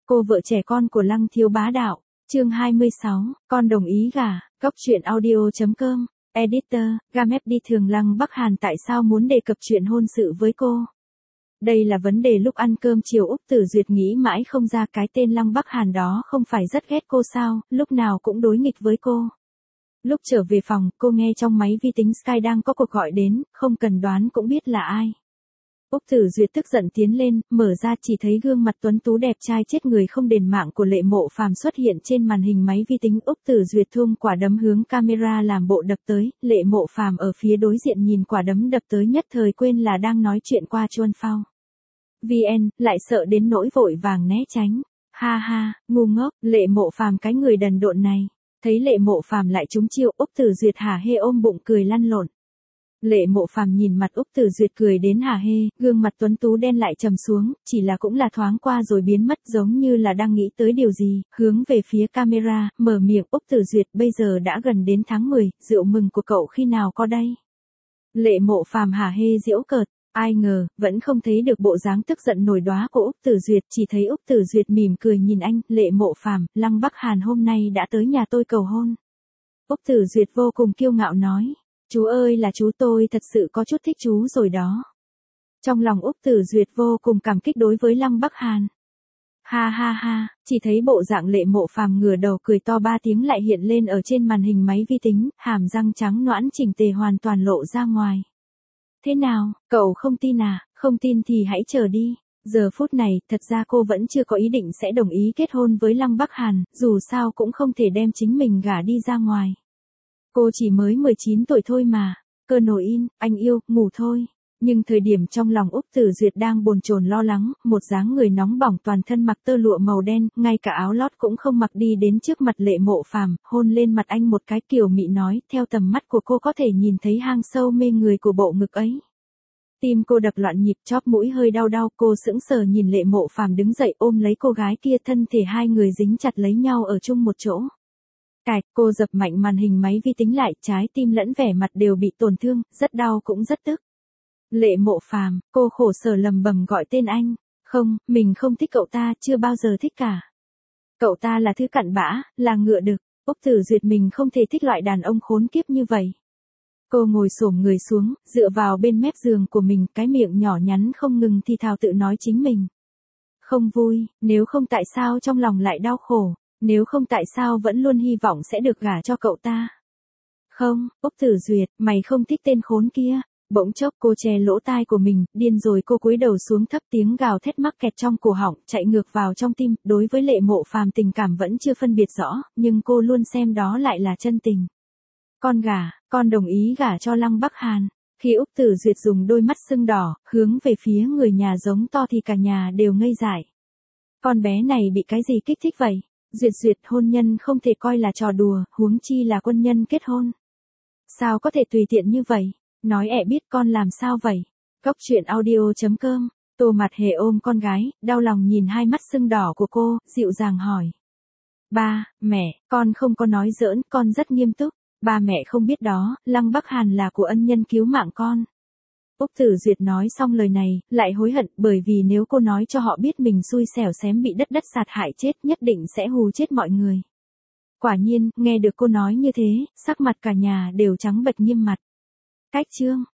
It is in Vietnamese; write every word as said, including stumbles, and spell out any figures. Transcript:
Cô vợ trẻ con của Lăng Thiếu Bá Đạo. Chương hai mươi sáu, con đồng ý gả. Góc truyện audio.com. Editor, Gamep đi thường Lăng Bắc Hàn tại sao muốn đề cập chuyện hôn sự với cô? Đây là vấn đề lúc ăn cơm chiều Úc Tử Duyệt nghĩ mãi không ra, cái tên Lăng Bắc Hàn đó không phải rất ghét cô sao, lúc nào cũng đối nghịch với cô. Lúc trở về phòng, cô nghe trong máy vi tính Sky đang có cuộc gọi đến, không cần đoán cũng biết là ai. Úc Tử Duyệt tức giận tiến lên, mở ra chỉ thấy gương mặt tuấn tú đẹp trai chết người không đền mạng của Lệ Mộ Phàm xuất hiện trên màn hình máy vi tính. Úc Tử Duyệt thum quả đấm hướng camera làm bộ đập tới, Lệ Mộ Phàm ở phía đối diện nhìn quả đấm đập tới nhất thời quên là đang nói chuyện qua chuông phao. vê en, lại sợ đến nỗi vội vàng né tránh. Ha ha, ngu ngốc, Lệ Mộ Phàm cái người đần độn này. Thấy Lệ Mộ Phàm lại trúng chiêu, Úc Tử Duyệt hả hê ôm bụng cười lăn lộn. Lệ Mộ Phàm nhìn mặt Úc Tử Duyệt cười đến hả hê, gương mặt tuấn tú đen lại trầm xuống, chỉ là cũng là thoáng qua rồi biến mất giống như là đang nghĩ tới điều gì, hướng về phía camera, mở miệng. Úc Tử Duyệt, bây giờ đã gần đến tháng mười, rượu mừng của cậu khi nào có đây? Lệ Mộ Phàm hả hê giễu cợt, ai ngờ, vẫn không thấy được bộ dáng tức giận nổi đoá của Úc Tử Duyệt, chỉ thấy Úc Tử Duyệt mỉm cười nhìn anh. Lệ Mộ Phàm, Lăng Bắc Hàn hôm nay đã tới nhà tôi cầu hôn. Úc Tử Duyệt vô cùng kiêu ngạo nói. Chú ơi là chú, tôi thật sự có chút thích chú rồi đó. Trong lòng Úc Tử Duyệt vô cùng cảm kích đối với Lăng Bắc Hàn. Ha ha ha, chỉ thấy bộ dạng Lệ Mộ Phàm ngửa đầu cười to ba tiếng lại hiện lên ở trên màn hình máy vi tính, hàm răng trắng nõn chỉnh tề hoàn toàn lộ ra ngoài. Thế nào, cậu không tin à? Không tin thì hãy chờ đi. Giờ phút này, thật ra cô vẫn chưa có ý định sẽ đồng ý kết hôn với Lăng Bắc Hàn, dù sao cũng không thể đem chính mình gả đi ra ngoài. Cô chỉ mới mười chín tuổi thôi mà. Cơ nổi in, anh yêu, ngủ thôi. Nhưng thời điểm trong lòng Úc Tử Duyệt đang bồn chồn lo lắng, một dáng người nóng bỏng toàn thân mặc tơ lụa màu đen, ngay cả áo lót cũng không mặc đi đến trước mặt Lệ Mộ Phàm, hôn lên mặt anh một cái, kiều mị nói, theo tầm mắt của cô có thể nhìn thấy hang sâu mê người của bộ ngực ấy. Tim cô đập loạn nhịp, chóp mũi hơi đau đau, cô sững sờ nhìn Lệ Mộ Phàm đứng dậy ôm lấy cô gái kia, thân thể hai người dính chặt lấy nhau ở chung một chỗ. Cạch, cô dập mạnh màn hình máy vi tính lại, trái tim lẫn vẻ mặt đều bị tổn thương, rất đau cũng rất tức. Lệ Mộ Phàm, cô khổ sở lầm bầm gọi tên anh. Không, mình không thích cậu ta, chưa bao giờ thích cả. Cậu ta là thứ cặn bã, là ngựa đực. Úc Tử Duyệt, mình không thể thích loại đàn ông khốn kiếp như vậy. Cô ngồi xổm người xuống, dựa vào bên mép giường của mình, cái miệng nhỏ nhắn không ngừng thì thào tự nói chính mình. Không vui, nếu không tại sao trong lòng lại đau khổ. Nếu không tại sao vẫn luôn hy vọng sẽ được gả cho cậu ta. Không, Úc Tử Duyệt, mày không thích tên khốn kia. Bỗng chốc cô che lỗ tai của mình, điên rồi cô cúi đầu xuống thấp, tiếng gào thét mắc kẹt trong cổ họng, chạy ngược vào trong tim. Đối với Lệ Mộ Phàm tình cảm vẫn chưa phân biệt rõ, nhưng cô luôn xem đó lại là chân tình. Con gả, con đồng ý gả cho Lăng Bắc Hàn. Khi Úc Tử Duyệt dùng đôi mắt sưng đỏ, hướng về phía người nhà giống to thì cả nhà đều ngây dại. Con bé này bị cái gì kích thích vậy? Duyệt Duyệt, hôn nhân không thể coi là trò đùa, huống chi là quân nhân kết hôn. Sao có thể tùy tiện như vậy? Nói ẹ biết con làm sao vậy? Góc truyện audio.com. Tô Mặt Hề ôm con gái, đau lòng nhìn hai mắt sưng đỏ của cô, dịu dàng hỏi. Ba, mẹ, con không có nói giỡn, con rất nghiêm túc. Ba mẹ không biết đó, Lăng Bắc Hàn là của ân nhân cứu mạng con. Úc Tử Duyệt nói xong lời này, lại hối hận, bởi vì nếu cô nói cho họ biết mình xui xẻo xém bị đất đất sạt hại chết, nhất định sẽ hù chết mọi người. Quả nhiên, nghe được cô nói như thế, sắc mặt cả nhà đều trắng bệch nghiêm mặt. Cách chương.